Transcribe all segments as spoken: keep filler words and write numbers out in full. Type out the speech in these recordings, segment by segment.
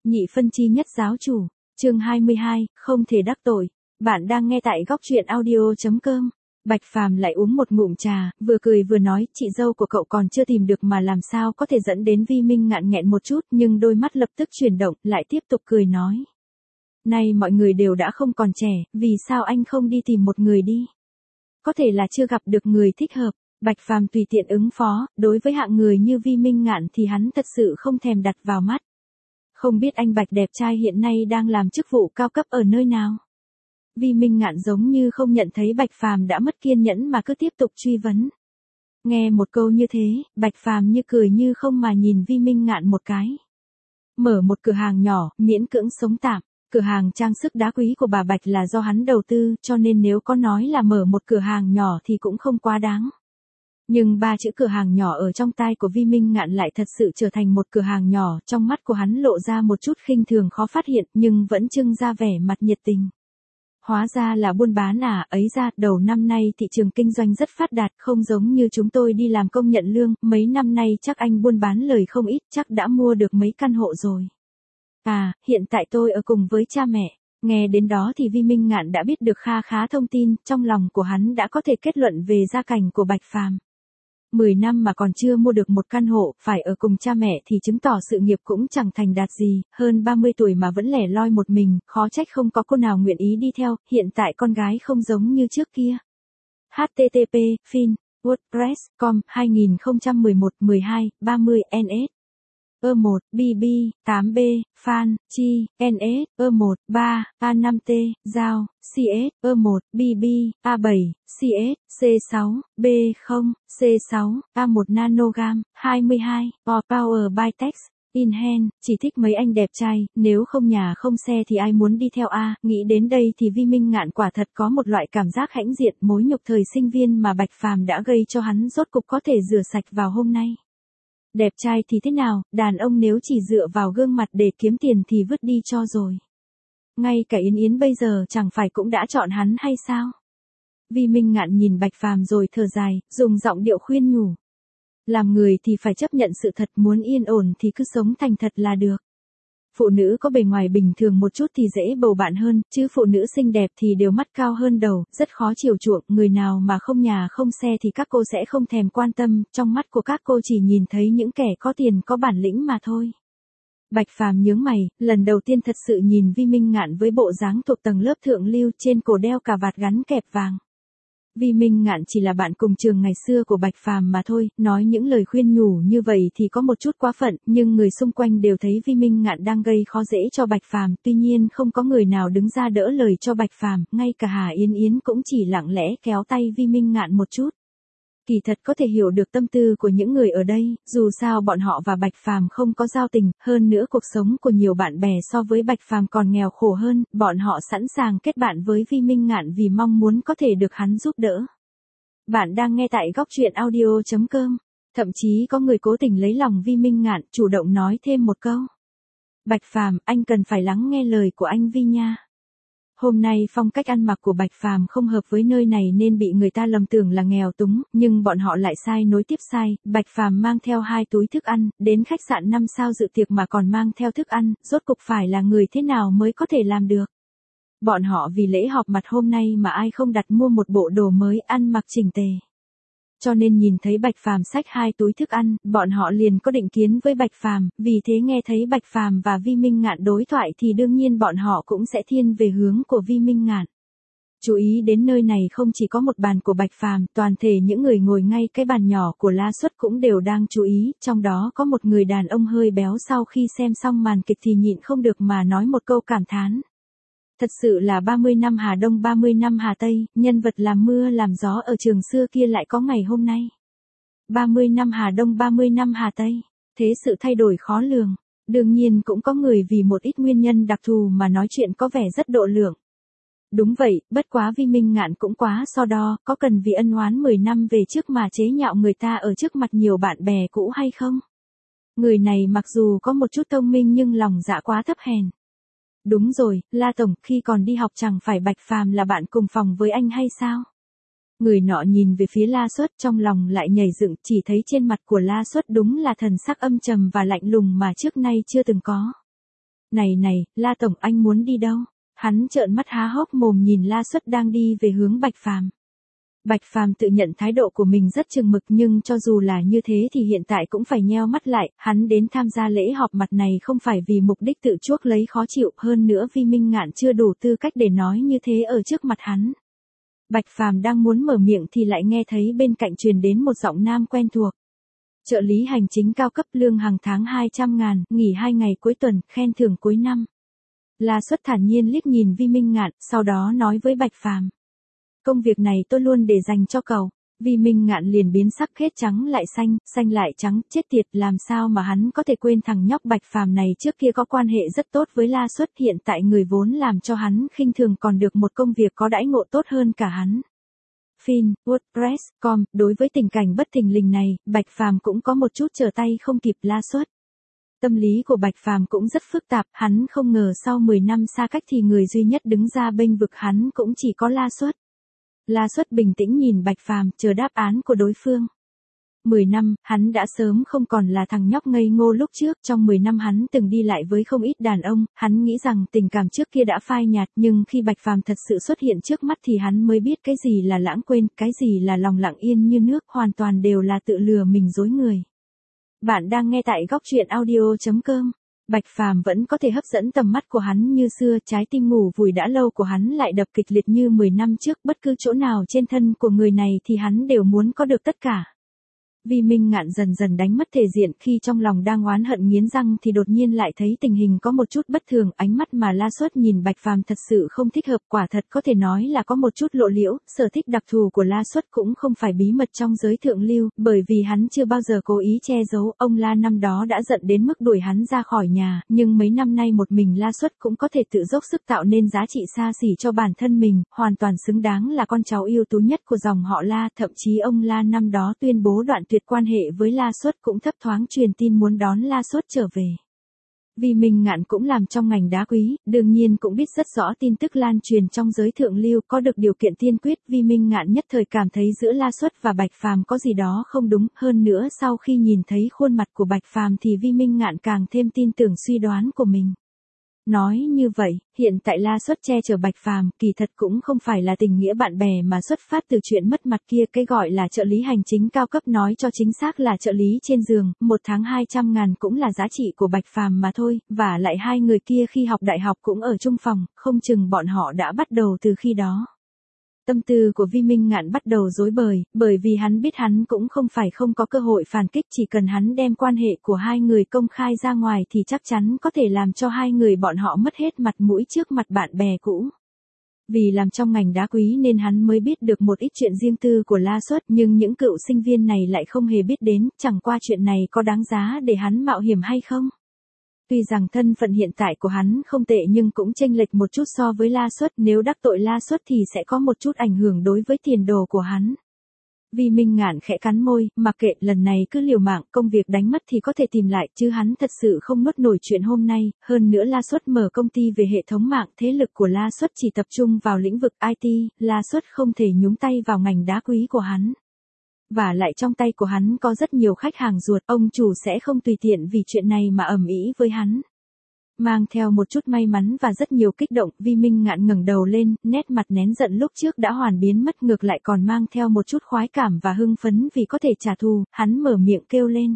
Nhị phân chi nhất giáo chủ, chương hai mươi hai, không thể đắc tội. Bạn đang nghe tại góc truyện audio chấm com. Bạch Phàm lại uống một ngụm trà, vừa cười vừa nói, chị dâu của cậu còn chưa tìm được mà làm sao có thể dẫn đến Vi Minh ngạn nghẹn một chút, nhưng đôi mắt lập tức chuyển động, lại tiếp tục cười nói. Nay mọi người đều đã không còn trẻ, vì sao anh không đi tìm một người đi? Có thể là chưa gặp được người thích hợp. Bạch Phàm tùy tiện ứng phó, đối với hạng người như Vi Minh ngạn thì hắn thật sự không thèm đặt vào mắt. Không biết anh Bạch đẹp trai hiện nay đang làm chức vụ cao cấp ở nơi nào? Vi Minh ngạn giống như không nhận thấy Bạch Phàm đã mất kiên nhẫn mà cứ tiếp tục truy vấn. Nghe một câu như thế, Bạch Phàm như cười như không mà nhìn Vi Minh ngạn một cái. Mở một cửa hàng nhỏ, miễn cưỡng sống tạm. Cửa hàng trang sức đá quý của bà Bạch là do hắn đầu tư, cho nên nếu có nói là mở một cửa hàng nhỏ thì cũng không quá đáng. Nhưng ba chữ cửa hàng nhỏ ở trong tai của Vi Minh ngạn lại thật sự trở thành một cửa hàng nhỏ, trong mắt của hắn lộ ra một chút khinh thường khó phát hiện, nhưng vẫn trưng ra vẻ mặt nhiệt tình. Hóa ra là buôn bán à, ấy ra, đầu năm nay thị trường kinh doanh rất phát đạt, không giống như chúng tôi đi làm công nhận lương, mấy năm nay chắc anh buôn bán lời không ít, chắc đã mua được mấy căn hộ rồi. À, hiện tại tôi ở cùng với cha mẹ. Nghe đến đó thì Vi Minh ngạn đã biết được kha khá thông tin, trong lòng của hắn đã có thể kết luận về gia cảnh của Bạch Phàm. Mười năm mà còn chưa mua được một căn hộ, phải ở cùng cha mẹ thì chứng tỏ sự nghiệp cũng chẳng thành đạt gì, hơn ba mươi tuổi mà vẫn lẻ loi một mình, khó trách không có cô nào nguyện ý đi theo, hiện tại con gái không giống như trước kia. H T T P, Fin, WordPress, com, hai không một một, mười hai, ba mươi, N S. E một, B B, tám B, Fan, Chi, N S, E một, ba, A năm T, Giao, C S, E một, B B, A bảy, C S, C sáu, B không, C sáu, A một Nanogam, hai mươi hai, or Power by Text, in hand, chỉ thích mấy anh đẹp trai, nếu không nhà không xe thì ai muốn đi theo a, nghĩ đến đây thì Vi Minh ngạn quả thật có một loại cảm giác hãnh diện mối nhục thời sinh viên mà Bạch Phàm đã gây cho hắn rốt cục có thể rửa sạch vào hôm nay. Đẹp trai thì thế nào, đàn ông nếu chỉ dựa vào gương mặt để kiếm tiền thì vứt đi cho rồi. Ngay cả Yến Yến bây giờ chẳng phải cũng đã chọn hắn hay sao? Vi Minh ngạn nhìn Bạch Phàm rồi thở dài, dùng giọng điệu khuyên nhủ. Làm người thì phải chấp nhận sự thật, muốn yên ổn thì cứ sống thành thật là được. Phụ nữ có bề ngoài bình thường một chút thì dễ bầu bạn hơn, chứ phụ nữ xinh đẹp thì đều mắt cao hơn đầu, rất khó chiều chuộng, người nào mà không nhà không xe thì các cô sẽ không thèm quan tâm, trong mắt của các cô chỉ nhìn thấy những kẻ có tiền có bản lĩnh mà thôi. Bạch Phàm nhướng mày, lần đầu tiên thật sự nhìn Vi Minh ngạn với bộ dáng thuộc tầng lớp thượng lưu, trên cổ đeo cà vạt gắn kẹp vàng. Vi Minh ngạn chỉ là bạn cùng trường ngày xưa của Bạch Phàm mà thôi, nói những lời khuyên nhủ như vậy thì có một chút quá phận, nhưng người xung quanh đều thấy Vi Minh ngạn đang gây khó dễ cho Bạch Phàm, tuy nhiên không có người nào đứng ra đỡ lời cho Bạch Phàm, ngay cả Hà Yến Yến cũng chỉ lặng lẽ kéo tay Vi Minh ngạn một chút. Kỳ thật có thể hiểu được tâm tư của những người ở đây, dù sao bọn họ và Bạch Phàm không có giao tình, hơn nữa cuộc sống của nhiều bạn bè so với Bạch Phàm còn nghèo khổ hơn, bọn họ sẵn sàng kết bạn với Vi Minh ngạn vì mong muốn có thể được hắn giúp đỡ. Bạn đang nghe tại góc truyện audio chấm com, thậm chí có người cố tình lấy lòng Vi Minh ngạn, chủ động nói thêm một câu. Bạch Phàm, anh cần phải lắng nghe lời của anh Vi nha. Hôm nay phong cách ăn mặc của Bạch Phàm không hợp với nơi này nên bị người ta lầm tưởng là nghèo túng, nhưng bọn họ lại sai nối tiếp sai, Bạch Phàm mang theo hai túi thức ăn, đến khách sạn năm sao dự tiệc mà còn mang theo thức ăn, rốt cục phải là người thế nào mới có thể làm được. Bọn họ vì lễ họp mặt hôm nay mà ai không đặt mua một bộ đồ mới ăn mặc chỉnh tề. Cho nên nhìn thấy Bạch Phàm xách hai túi thức ăn, bọn họ liền có định kiến với Bạch Phàm, vì thế nghe thấy Bạch Phàm và Vi Minh ngạn đối thoại thì đương nhiên bọn họ cũng sẽ thiên về hướng của Vi Minh ngạn. Chú ý đến nơi này không chỉ có một bàn của Bạch Phàm, toàn thể những người ngồi ngay cái bàn nhỏ của La Xuất cũng đều đang chú ý, trong đó có một người đàn ông hơi béo sau khi xem xong màn kịch thì nhịn không được mà nói một câu cảm thán. Thật sự là ba mươi năm Hà Đông ba mươi năm Hà Tây, nhân vật làm mưa làm gió ở trường xưa kia lại có ngày hôm nay. ba mươi năm Hà Đông ba mươi năm Hà Tây, thế sự thay đổi khó lường, đương nhiên cũng có người vì một ít nguyên nhân đặc thù mà nói chuyện có vẻ rất độ lượng. Đúng vậy, bất quá Vi Minh ngạn cũng quá so đo, có cần vì ân oán mười năm về trước mà chế nhạo người ta ở trước mặt nhiều bạn bè cũ hay không? Người này mặc dù có một chút thông minh nhưng lòng dạ quá thấp hèn. Đúng rồi, La Tổng, khi còn đi học chẳng phải Bạch Phàm là bạn cùng phòng với anh hay sao? Người nọ nhìn về phía La Xuất trong lòng lại nhảy dựng, chỉ thấy trên mặt của La Xuất đúng là thần sắc âm trầm và lạnh lùng mà trước nay chưa từng có. Này này, La Tổng anh muốn đi đâu? Hắn trợn mắt há hốc mồm nhìn La Xuất đang đi về hướng Bạch Phàm. Bạch Phàm tự nhận thái độ của mình rất chừng mực nhưng cho dù là như thế thì hiện tại cũng phải nheo mắt lại, hắn đến tham gia lễ họp mặt này không phải vì mục đích tự chuốc lấy khó chịu, hơn nữa Vi Minh Ngạn chưa đủ tư cách để nói như thế ở trước mặt hắn. Bạch Phàm đang muốn mở miệng thì lại nghe thấy bên cạnh truyền đến một giọng nam quen thuộc. Trợ lý hành chính cao cấp, lương hàng tháng hai trăm ngàn, nghỉ hai ngày cuối tuần, khen thưởng cuối năm. La Xuất thản nhiên liếc nhìn Vi Minh Ngạn, sau đó nói với Bạch Phàm. Công việc này tôi luôn để dành cho cậu. Vi Minh Ngạn liền biến sắc, hết trắng lại xanh, xanh lại trắng, chết tiệt, làm sao mà hắn có thể quên thằng nhóc Bạch Phàm này trước kia có quan hệ rất tốt với La Xuất, hiện tại người vốn làm cho hắn khinh thường còn được một công việc có đãi ngộ tốt hơn cả hắn. Fin, WordPress chấm com, đối với tình cảnh bất thình lình này, Bạch Phàm cũng có một chút trở tay không kịp. La Xuất. Tâm lý của Bạch Phàm cũng rất phức tạp, hắn không ngờ sau mười năm xa cách thì người duy nhất đứng ra bênh vực hắn cũng chỉ có La Xuất. La Xuất bình tĩnh nhìn Bạch Phàm, chờ đáp án của đối phương. mười năm, hắn đã sớm không còn là thằng nhóc ngây ngô lúc trước, trong mười năm hắn từng đi lại với không ít đàn ông, hắn nghĩ rằng tình cảm trước kia đã phai nhạt, nhưng khi Bạch Phàm thật sự xuất hiện trước mắt thì hắn mới biết cái gì là lãng quên, cái gì là lòng lặng yên như nước, hoàn toàn đều là tự lừa mình dối người. Bạn đang nghe tại góc truyện audio chấm com. Bạch Phàm vẫn có thể hấp dẫn tầm mắt của hắn như xưa, trái tim ngủ vùi đã lâu của hắn lại đập kịch liệt như mười năm trước, bất cứ chỗ nào trên thân của người này thì hắn đều muốn có được tất cả. Vi Minh Ngạn dần dần đánh mất thể diện, khi trong lòng đang oán hận nghiến răng thì đột nhiên lại thấy tình hình có một chút bất thường, ánh mắt mà La Xuất nhìn Bạch Phàm thật sự không thích hợp, quả thật có thể nói là có một chút lộ liễu, sở thích đặc thù của La Xuất cũng không phải bí mật trong giới thượng lưu, bởi vì hắn chưa bao giờ cố ý che giấu, ông La năm đó đã giận đến mức đuổi hắn ra khỏi nhà, nhưng mấy năm nay một mình La Xuất cũng có thể tự dốc sức tạo nên giá trị xa xỉ cho bản thân mình, hoàn toàn xứng đáng là con cháu ưu tú nhất của dòng họ La, thậm chí ông La năm đó tuyên bố đoạn tuyệt quan hệ với La Xuất cũng thấp thoáng truyền tin muốn đón La Xuất trở về. Vi Minh Ngạn cũng làm trong ngành đá quý, đương nhiên cũng biết rất rõ tin tức lan truyền trong giới thượng lưu, có được điều kiện tiên quyết, Vi Minh Ngạn nhất thời cảm thấy giữa La Xuất và Bạch Phàm có gì đó không đúng, hơn nữa sau khi nhìn thấy khuôn mặt của Bạch Phàm thì Vi Minh Ngạn càng thêm tin tưởng suy đoán của mình. Nói như vậy, hiện tại La Xuất che chở Bạch Phàm, kỳ thật cũng không phải là tình nghĩa bạn bè mà xuất phát từ chuyện mất mặt kia, cái gọi là trợ lý hành chính cao cấp nói cho chính xác là trợ lý trên giường, một tháng hai trăm ngàn cũng là giá trị của Bạch Phàm mà thôi, và lại hai người kia khi học đại học cũng ở chung phòng, không chừng bọn họ đã bắt đầu từ khi đó. Tâm tư của Vi Minh Ngạn bắt đầu rối bời, bởi vì hắn biết hắn cũng không phải không có cơ hội phản kích, chỉ cần hắn đem quan hệ của hai người công khai ra ngoài thì chắc chắn có thể làm cho hai người bọn họ mất hết mặt mũi trước mặt bạn bè cũ. Vì làm trong ngành đá quý nên hắn mới biết được một ít chuyện riêng tư của La Xuất, nhưng những cựu sinh viên này lại không hề biết đến, chẳng qua chuyện này có đáng giá để hắn mạo hiểm hay không? Tuy rằng thân phận hiện tại của hắn không tệ nhưng cũng chênh lệch một chút so với La Xuất, nếu đắc tội La Xuất thì sẽ có một chút ảnh hưởng đối với tiền đồ của hắn. Vi Minh Ngạn khẽ cắn môi, mặc kệ, lần này cứ liều mạng, công việc đánh mất thì có thể tìm lại, chứ hắn thật sự không nuốt nổi chuyện hôm nay, hơn nữa La Xuất mở công ty về hệ thống mạng, thế lực của La Xuất chỉ tập trung vào lĩnh vực i tê, La Xuất không thể nhúng tay vào ngành đá quý của hắn. Và lại trong tay của hắn có rất nhiều khách hàng ruột, ông chủ sẽ không tùy tiện vì chuyện này mà ầm ĩ với hắn. Mang theo một chút may mắn và rất nhiều kích động, Vi Minh Ngạn ngẩng đầu lên, nét mặt nén giận lúc trước đã hoàn biến mất, ngược lại còn mang theo một chút khoái cảm và hưng phấn vì có thể trả thù, hắn mở miệng kêu lên.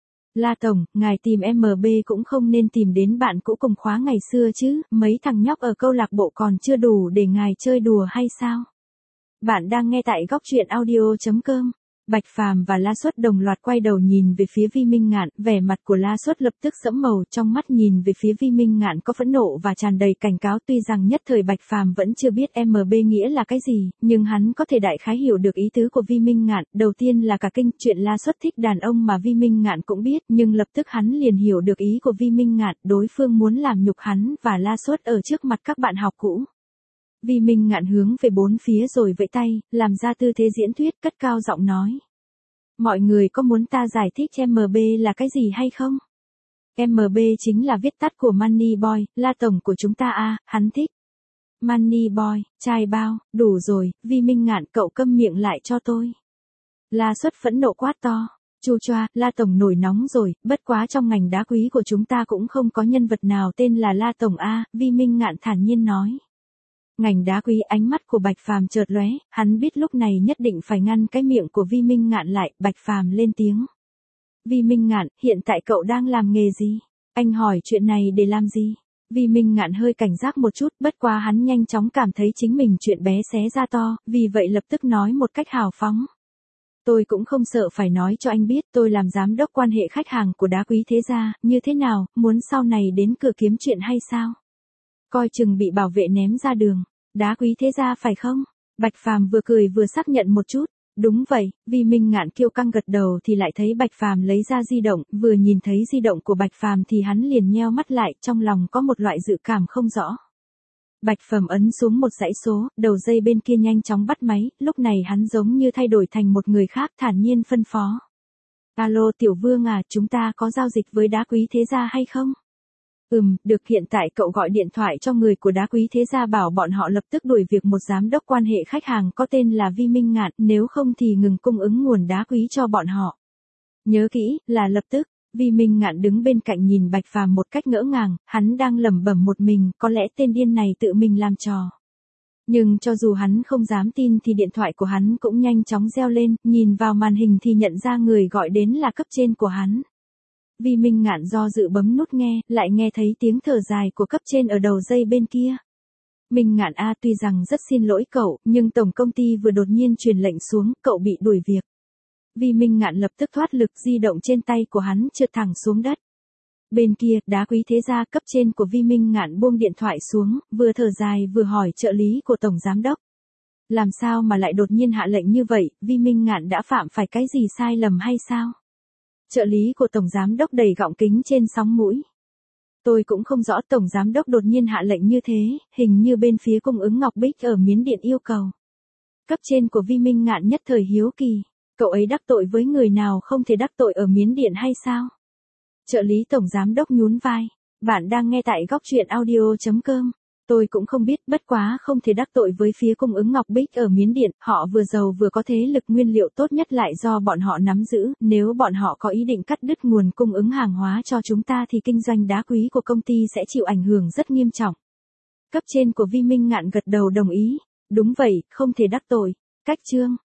La Tổng, ngài tìm em bê cũng không nên tìm đến bạn cũ cùng khóa ngày xưa chứ, mấy thằng nhóc ở câu lạc bộ còn chưa đủ để ngài chơi đùa hay sao? Bạn đang nghe tại góc truyện audio chấm com. Bạch Phàm và La Xuất đồng loạt quay đầu nhìn về phía Vi Minh Ngạn, vẻ mặt của La Xuất lập tức sẫm màu, trong mắt nhìn về phía Vi Minh Ngạn có phẫn nộ và tràn đầy cảnh cáo, tuy rằng nhất thời Bạch Phàm vẫn chưa biết em bê nghĩa là cái gì, nhưng hắn có thể đại khái hiểu được ý tứ của Vi Minh Ngạn, đầu tiên là cả kinh, chuyện La Xuất thích đàn ông mà Vi Minh Ngạn cũng biết, nhưng lập tức hắn liền hiểu được ý của Vi Minh Ngạn, đối phương muốn làm nhục hắn và La Xuất ở trước mặt các bạn học cũ. Vi Minh Ngạn hướng về bốn phía rồi vẫy tay, làm ra tư thế diễn thuyết, cất cao giọng nói. Mọi người có muốn ta giải thích em bê là cái gì hay không? em bê chính là viết tắt của Money Boy, La Tổng của chúng ta a, à, hắn thích. Money Boy, trai bao, đủ rồi, Vi Minh Ngạn, cậu câm miệng lại cho tôi. La Xuất phẫn nộ quát to. Chu choa, La Tổng nổi nóng rồi, bất quá trong ngành đá quý của chúng ta cũng không có nhân vật nào tên là La Tổng a, Vi Minh Ngạn thản nhiên nói. Ngành đá quý, ánh mắt của Bạch Phàm chợt lóe, hắn biết lúc này nhất định phải ngăn cái miệng của Vi Minh Ngạn lại, Bạch Phàm lên tiếng. Vi Minh Ngạn, hiện tại cậu đang làm nghề gì? Anh hỏi chuyện này để làm gì? Vi Minh Ngạn hơi cảnh giác một chút, bất quá hắn nhanh chóng cảm thấy chính mình chuyện bé xé ra to, vì vậy lập tức nói một cách hào phóng. Tôi cũng không sợ phải nói cho anh biết, tôi làm giám đốc quan hệ khách hàng của đá quý thế gia, như thế nào, muốn sau này đến cửa kiếm chuyện hay sao? Coi chừng bị bảo vệ ném ra đường, đá quý thế gia phải không? Bạch Phàm vừa cười vừa xác nhận một chút. Đúng vậy, Vi Minh Ngạn kiêu căng gật đầu thì lại thấy Bạch Phàm lấy ra di động, vừa nhìn thấy di động của Bạch Phàm thì hắn liền nheo mắt lại, trong lòng có một loại dự cảm không rõ. Bạch Phàm ấn xuống một dãy số, đầu dây bên kia nhanh chóng bắt máy, lúc này hắn giống như thay đổi thành một người khác, thản nhiên phân phó. Alo Tiểu Vương à, chúng ta có giao dịch với đá quý thế gia hay không? Ừm, được, hiện tại cậu gọi điện thoại cho người của đá quý thế gia bảo bọn họ lập tức đuổi việc một giám đốc quan hệ khách hàng có tên là Vi Minh Ngạn, nếu không thì ngừng cung ứng nguồn đá quý cho bọn họ. Nhớ kỹ, là lập tức. Vi Minh Ngạn đứng bên cạnh nhìn Bạch Phàm một cách ngỡ ngàng, hắn đang lẩm bẩm một mình, có lẽ tên điên này tự mình làm trò. Nhưng cho dù hắn không dám tin thì điện thoại của hắn cũng nhanh chóng reo lên, nhìn vào màn hình thì nhận ra người gọi đến là cấp trên của hắn. Vi Minh Ngạn do dự bấm nút nghe, lại nghe thấy tiếng thở dài của cấp trên ở đầu dây bên kia. Minh Ngạn a, tuy rằng rất xin lỗi cậu, nhưng tổng công ty vừa đột nhiên truyền lệnh xuống, cậu bị đuổi việc. Vi Minh Ngạn lập tức thoát lực, di động trên tay của hắn trượt thẳng xuống đất. Bên kia, đá quý thế gia, cấp trên của Vi Minh Ngạn buông điện thoại xuống, vừa thở dài vừa hỏi trợ lý của tổng giám đốc. Làm sao mà lại đột nhiên hạ lệnh như vậy, Vi Minh Ngạn đã phạm phải cái gì sai lầm hay sao? Trợ lý của tổng giám đốc đầy gọng kính trên sóng mũi. Tôi cũng không rõ, tổng giám đốc đột nhiên hạ lệnh như thế, hình như bên phía cung ứng Ngọc Bích ở Miến Điện yêu cầu. Cấp trên của Vi Minh Ngạn nhất thời hiếu kỳ, cậu ấy đắc tội với người nào không thể đắc tội ở Miến Điện hay sao? Trợ lý tổng giám đốc nhún vai, bạn đang nghe tại góc truyện audio chấm com. Tôi cũng không biết, bất quá không thể đắc tội với phía cung ứng Ngọc Bích ở Miến Điện, họ vừa giàu vừa có thế lực, nguyên liệu tốt nhất lại do bọn họ nắm giữ, nếu bọn họ có ý định cắt đứt nguồn cung ứng hàng hóa cho chúng ta thì kinh doanh đá quý của công ty sẽ chịu ảnh hưởng rất nghiêm trọng. Cấp trên của Vi Minh Ngạn gật đầu đồng ý, đúng vậy, không thể đắc tội. Cách chương